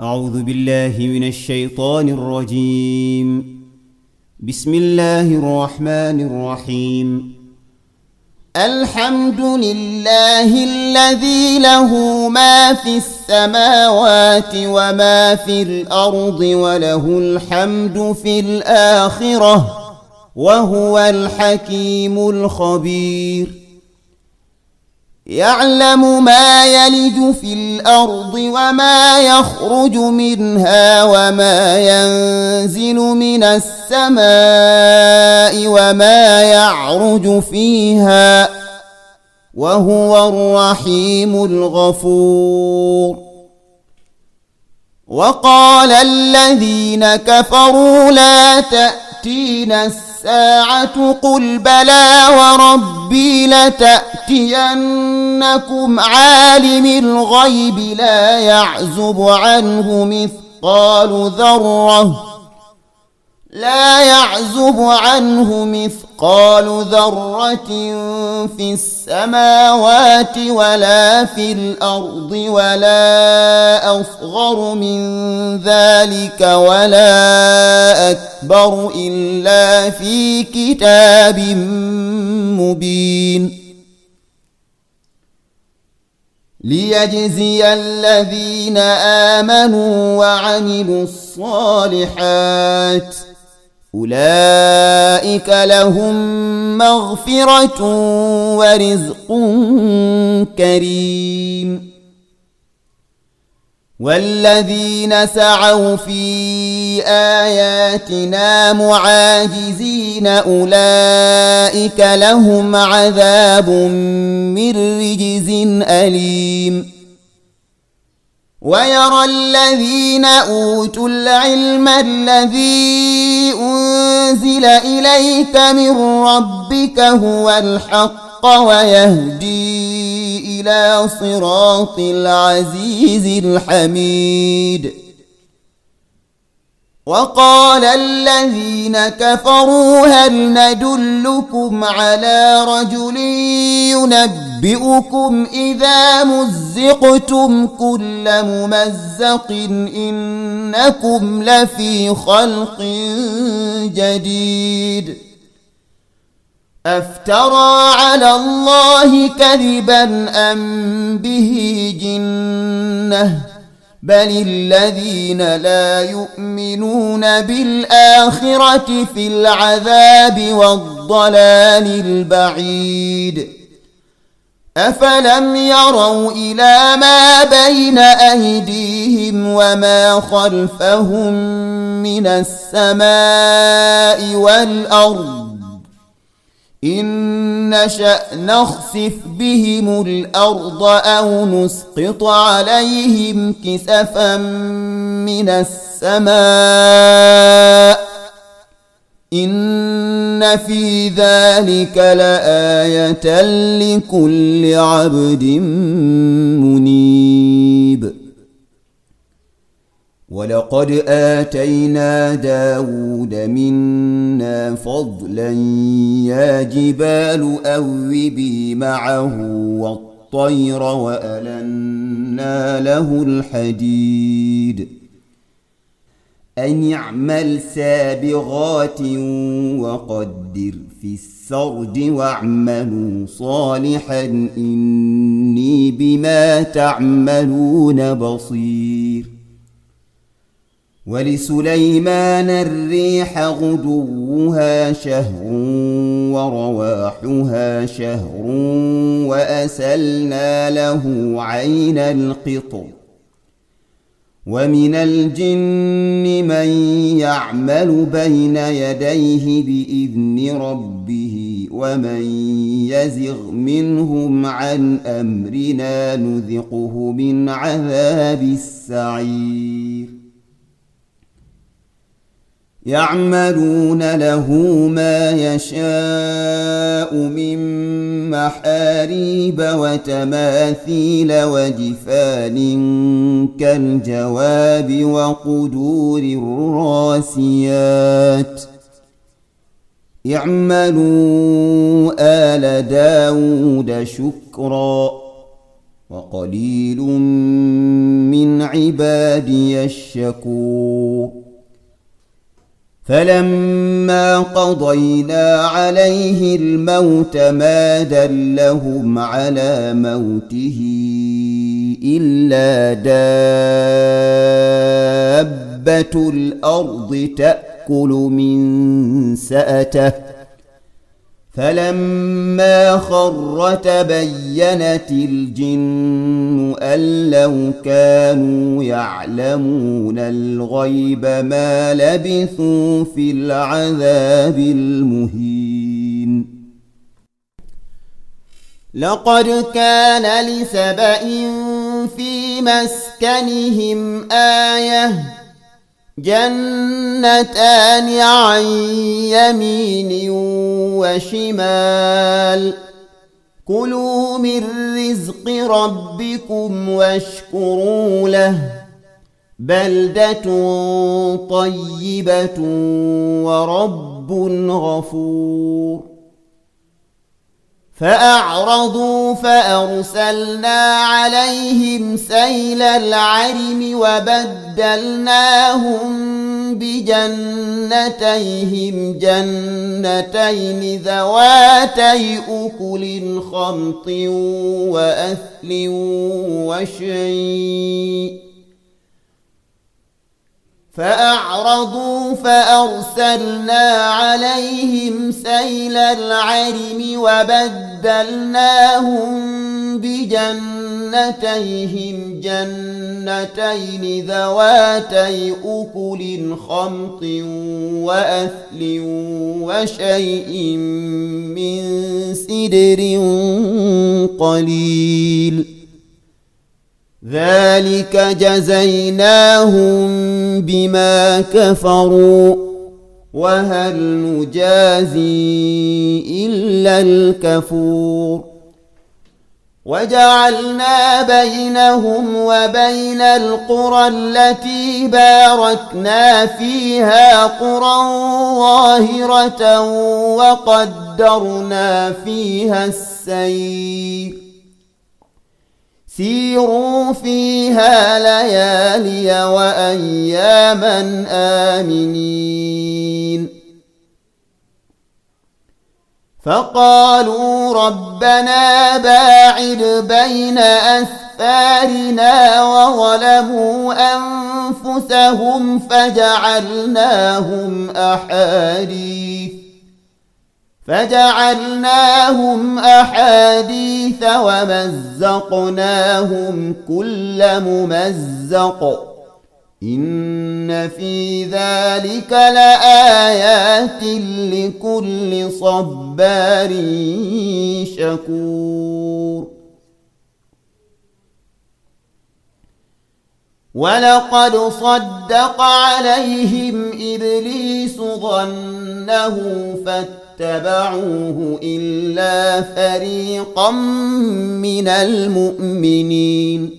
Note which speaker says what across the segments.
Speaker 1: أعوذ بالله من الشيطان الرجيم. بسم الله الرحمن الرحيم. الحمد لله الذي له ما في السماوات وما في الأرض وله الحمد في الآخرة وهو الحكيم الخبير. يعلم ما يلج في الأرض وما يخرج منها وما ينزل من السماء وما يعرج فيها وهو الرحيم الغفور. وقال الذين كفروا لا تأتينا الساعة قل بلى وربي لتأتينكم عالم الغيب لا يعزب عنه مثقال ذرة في السماوات ولا في الأرض ولا أصغر من ذلك ولا أكبر إلا في كتاب مبين. ليجزي الذين آمنوا وعملوا الصالحات أولئك لهم مغفرة ورزق كريم. والذين سعوا في آياتنا معاجزين أولئك لهم عذاب من رجز أليم. ويرى الذين أوتوا العلم الذي أنزل إليك من ربك هو الحق ويهدي إلى صراط العزيز الحميد. وقال الذين كفروا هل ندلكم على رجل ينبئكم إذا مزقتم كل ممزق إنكم لفي خلق جديد. أفترى على الله كذبا أم به جنة بل الذين لا يؤمنون بالآخرة في العذاب والضلال البعيد. أفلم يروا إلى ما بين أيديهم وما خلفهم من السماء والأرض إن نشأ نخسف بهم الأرض أو نسقط عليهم كسفا من السماء إن في ذلك لآية لكل عبد منيب. ولقد آتينا داود منا فضلا يا جبال أوبي معه والطير وألنا له الحديد أن يعمل سابغات وقدر في السرد واعملوا صالحا إني بما تعملون بصير. ولسليمان الريح غدوها شهر ورواحها شهر وأسلنا له عين القطر. ومن الجن من يعمل بين يديه بإذن ربه ومن يزغ منهم عن أمرنا نذقه من عذاب السعير. يعملون له ما يشاء من محاريب وتماثيل وجفان كالجواب وقدور الراسيات. اعملوا آل داود شكرا وقليل من عبادي الشكور فلما قضينا عليه الموت ما دلهم على موته إلا دابة الأرض تأكل من سأته فلما خر تبينت الجن أن لو كانوا يعلمون الغيب ما لبثوا في العذاب المهين لقد كان لسبإ في مسكنهم آية جنتان عن يمين وشمال كلوا من رزق ربكم واشكروا له بلدة طيبة ورب غفور فأعرضوا فأرسلنا عليهم سيل العرم وبدلناهم بجنتيهم جنتين ذواتي أكل خمط وأثل وشيء فأعرضوا فأرسلنا عليهم سيل العرم وبدلناهم بجنتيهم جنتين ذواتي أكل خمط وأثل وشيء من سدر قليل ذلك جزيناهم بما كفروا وهل نجازي إلا الكفور وجعلنا بينهم وبين القرى التي باركنا فيها قرى ظاهرة وقدرنا فيها السير سيروا فيها ليالي وأياما آمنين فقالوا ربنا باعد بين أسفارنا وظلموا أنفسهم فجعلناهم أحاديث ومزقناهم كل ممزق إن في ذلك لآيات لكل صبار شكور ولقد صدق عليهم إبليس ظنه فاتبعوه إلا فريقا من المؤمنين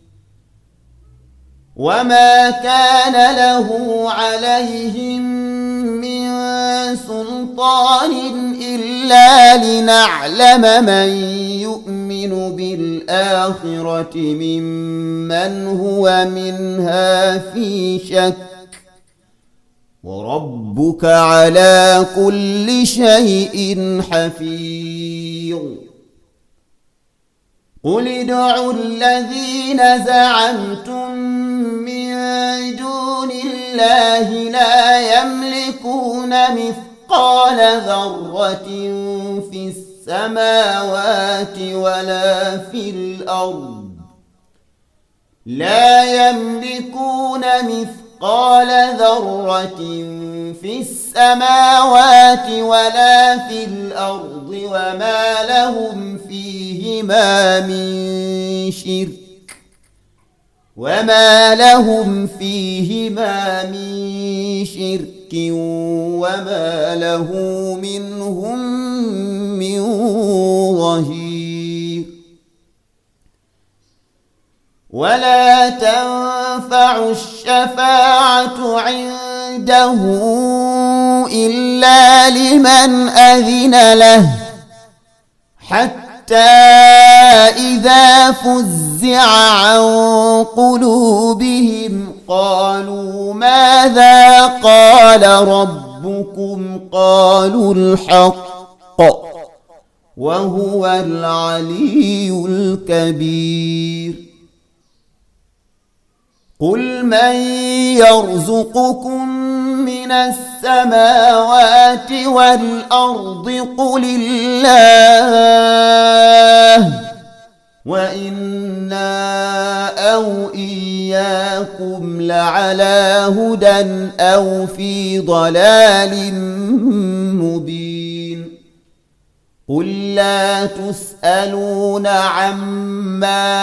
Speaker 1: وما كان له عليهم من سلطان إلا لنعلم من يؤمن بالآخرة ممن هو منها في شك وربك على كل شيء حفيظ قل ادعوا الذين زعمتم من دون الله لا يملكون مثقال ذرة في السماوات ولا في الأرض لا يملكون مثقال ذرة في السماوات ولا في الأرض وما لهم فيهما من شرك وما له منهم من ظهير ولا تنفع الشفاعة عنده إلا لمن أذن له حتى إذا فزع عن قلوبهم قالوا ماذا قال ربكم قالوا الحق وهو العلي الكبير قل من يرزقكم من السماوات والأرض قل الله وإنا أو إياكم لعلى هدى أو في ضلال مبين قل لا تسألون عما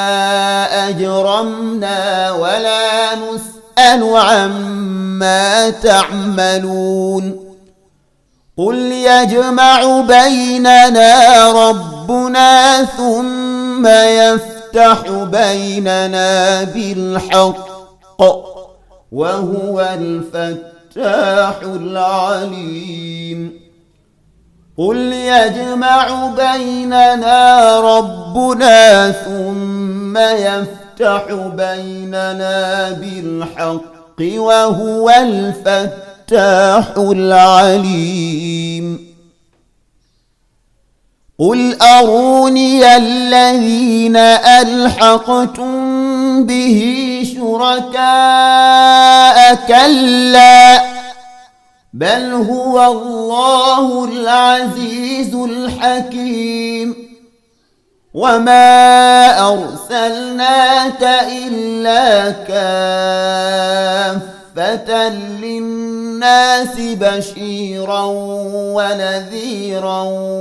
Speaker 1: أجرمنا ولا نسأل عما تعملون قل يجمع بيننا ربنا ثم يفتح بيننا بالحق وهو الفتاح العليم قل يجمع بيننا ربنا ثم يفتح بيننا بالحق وهو الفتاح العليم قل أروني الذين ألحقتم به شركاء كلا بل هو الله العزيز الحكيم وما أرسلناك إلا كافة للناس بشيرا ونذيرا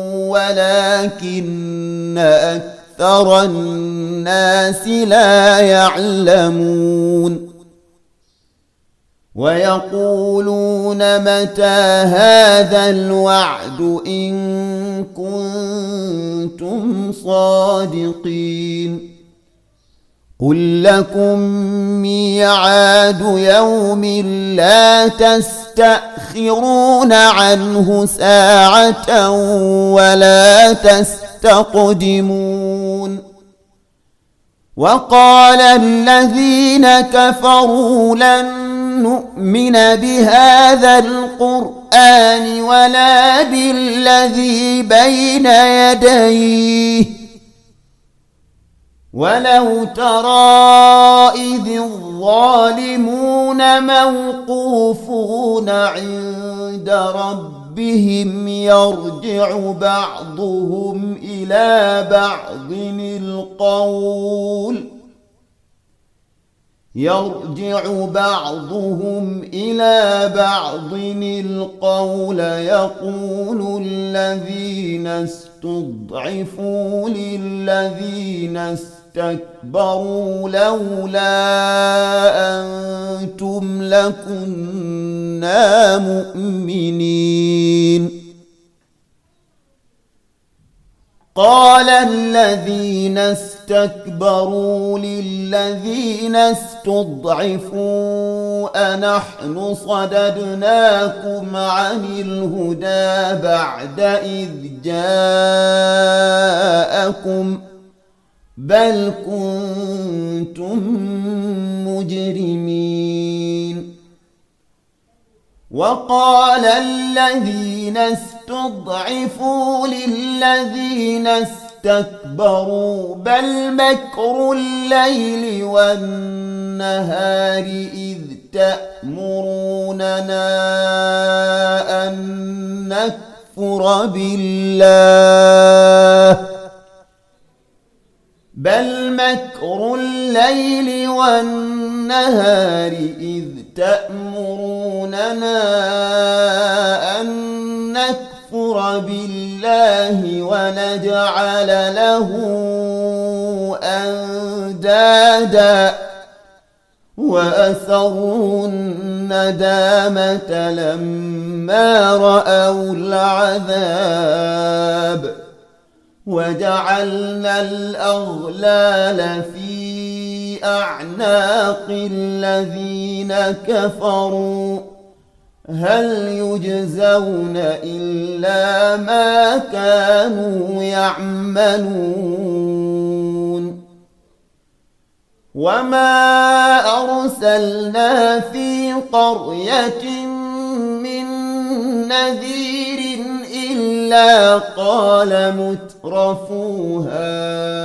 Speaker 1: ولكن أكثر الناس لا يعلمون ويقولون متى هذا الوعد إن كنتم صادقين قل لكم ميعاد يوم لا تستأخرون عنه ساعة ولا تستقدمون وقال الذين كفروا لن نؤمن بهذا القرآن ولا بالذي بين يديه ولو ترى إذ الظالمون موقوفون عند ربهم يرجع بعضهم إلى بعض القول يقول الذين استضعفوا للذين استكبروا لولا أنتم لكنا مؤمنين قال الذين استكبروا للذين استضعفوا أنحن صددناكم عن الهدى بعد إذ جاءكم بل كنتم مجرمين وقال الذين استضعفوا للذين استكبروا بل مكر الليل والنهار إذ تأمروننا أن نكفر بالله بل مكر الليل والنهار إذ تأمروننا أن نكفر بالله ونجعل له أندادا وأسروا الندامة لما رأوا العذاب وجعلنا الأغلال في أعناق الذين كفروا هل يجزون إلا ما كانوا يعملون وما أرسلنا في قرية من نذير إلا قال مترفوها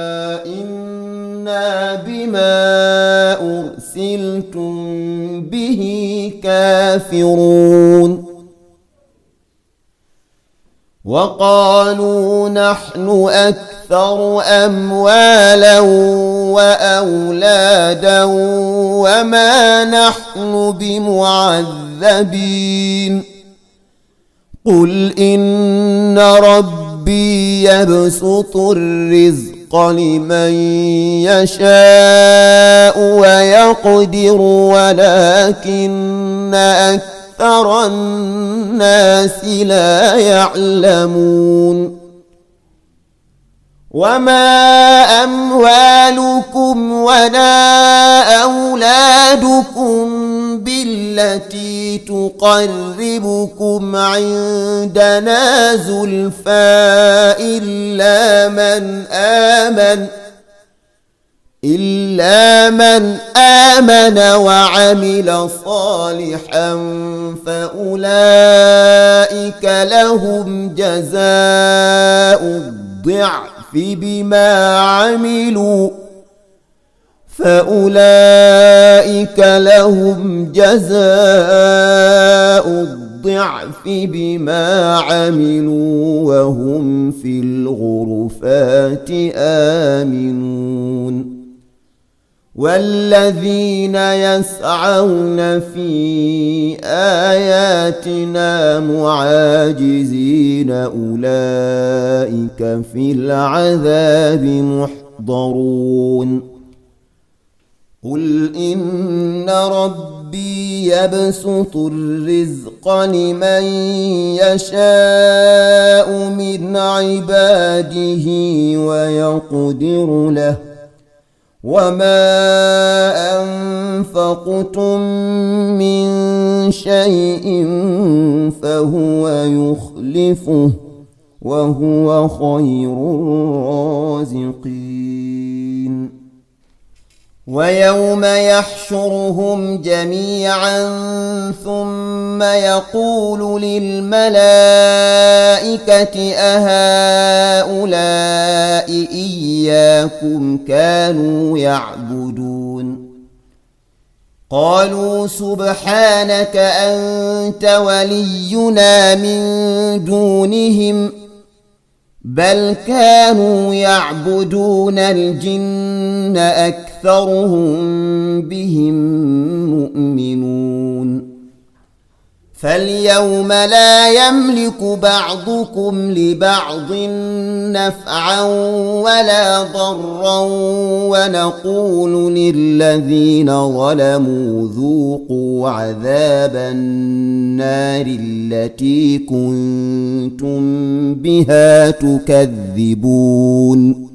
Speaker 1: إنا بما أرسلتم به كافرون وقالوا نحن أكثر أموالا وأولادا وما نحن بمعذبين قل إن ربي يبسط الرزق لمن يشاء ويقدر ولكن أكثر الناس لا يعلمون وما أموالكم ولا أولادكم بالتي تقربكم عندنا زلفى إلا من آمن وعمل صالحا فأولئك لهم جزاء الضعف بما عملوا وهم في الغرفات آمنون والذين يسعون في آياتنا معاجزين أولئك في العذاب محضرون قل إن ربي يبسط الرزق لمن يشاء من عباده ويقدر له وما أنفقتم من شيء فهو يخلفه وهو خير الرازقين ويوم يحشرهم جميعا ثم يقول للملائكة أهؤلاء إياكم كانوا يعبدون قالوا سبحانك أنت ولينا من دونهم بل كانوا يعبدون الجن أكثرهم بهم مؤمنون فاليوم لا يملك بعضكم لبعض نفعا ولا ضرا ونقول للذين ظلموا ذوقوا عذاب النار التي كنتم بها تكذبون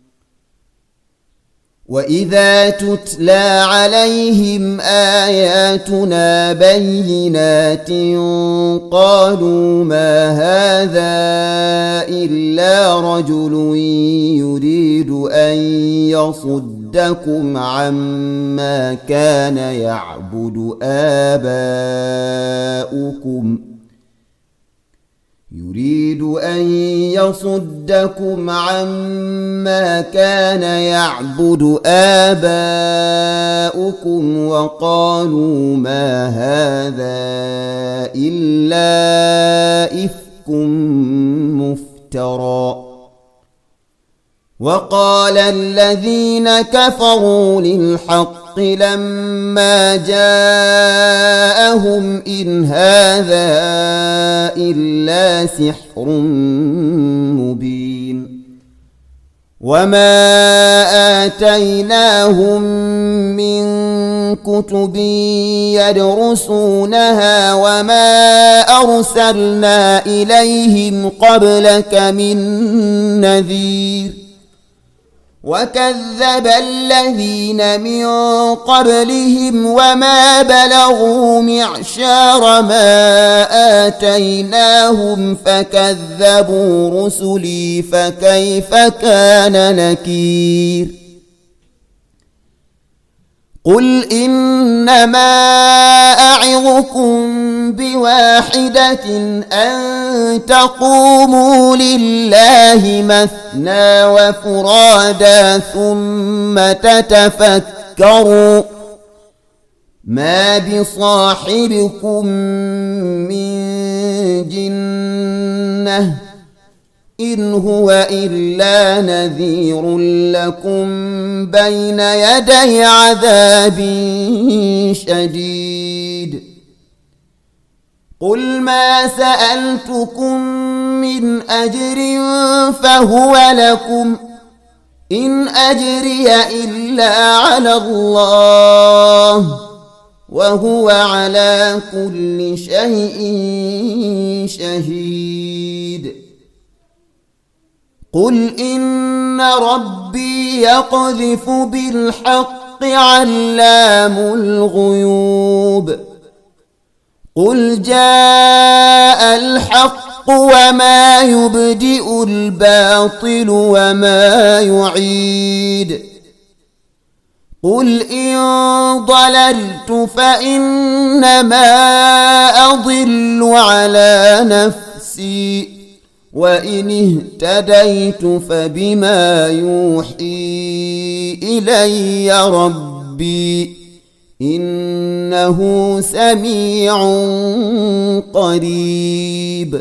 Speaker 1: وإذا تتلى عليهم آياتنا بينات قالوا ما هذا إلا رجل يريد أن يصدكم عما كان يعبد آباؤكم وقالوا ما هذا إلا إفك مفترى وقال الذين كفروا للحق لما جاءهم إن هذا إلا سحر مبين وما آتيناهم من كتب يدرسونها وما أرسلنا إليهم قبلك من نذير وكذب الذين من قبلهم وما بلغوا معشار ما آتيناهم فكذبوا رسلي فكيف كان نكير قل إنما أعظكم بواحدة أن تقوموا لله مثنى وفرادا ثم تتفكروا ما بصاحبكم من جنة إن هو إلا نذير لكم بين يدي عذاب شديد قل ما سألتكم من أجر فهو لكم إن أجري إلا على الله وهو على كل شيء شهيد قل إن ربي يقذف بالحق علام الغيوب قل جاء الحق وما يبدئ الباطل وما يعيد قل إن ضللت فإنما أضل على نفسي وإن اهتديت فبما يوحي إلي ربي إنه سميع قريب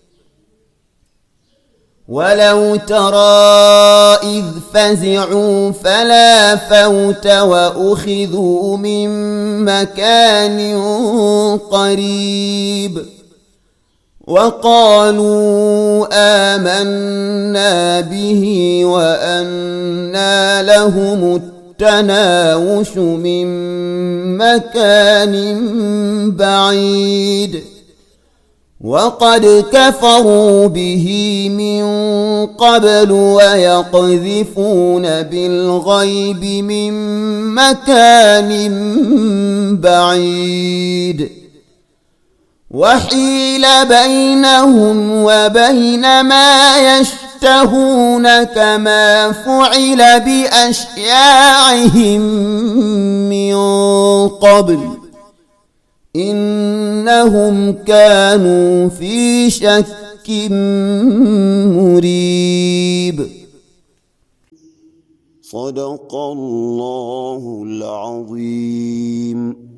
Speaker 1: ولو ترى إذ فزعوا فلا فوت وأخذوا من مكان قريب وقالوا آمنا به وأنى لهم التناوش من مكان بعيد وقد كفروا به من قبل ويقذفون بالغيب من مكان بعيد وحيل بينهم وبين ما يشتهون كما فعل بأشياعهم من قبل إنهم كانوا في شك مريب صدق الله العظيم.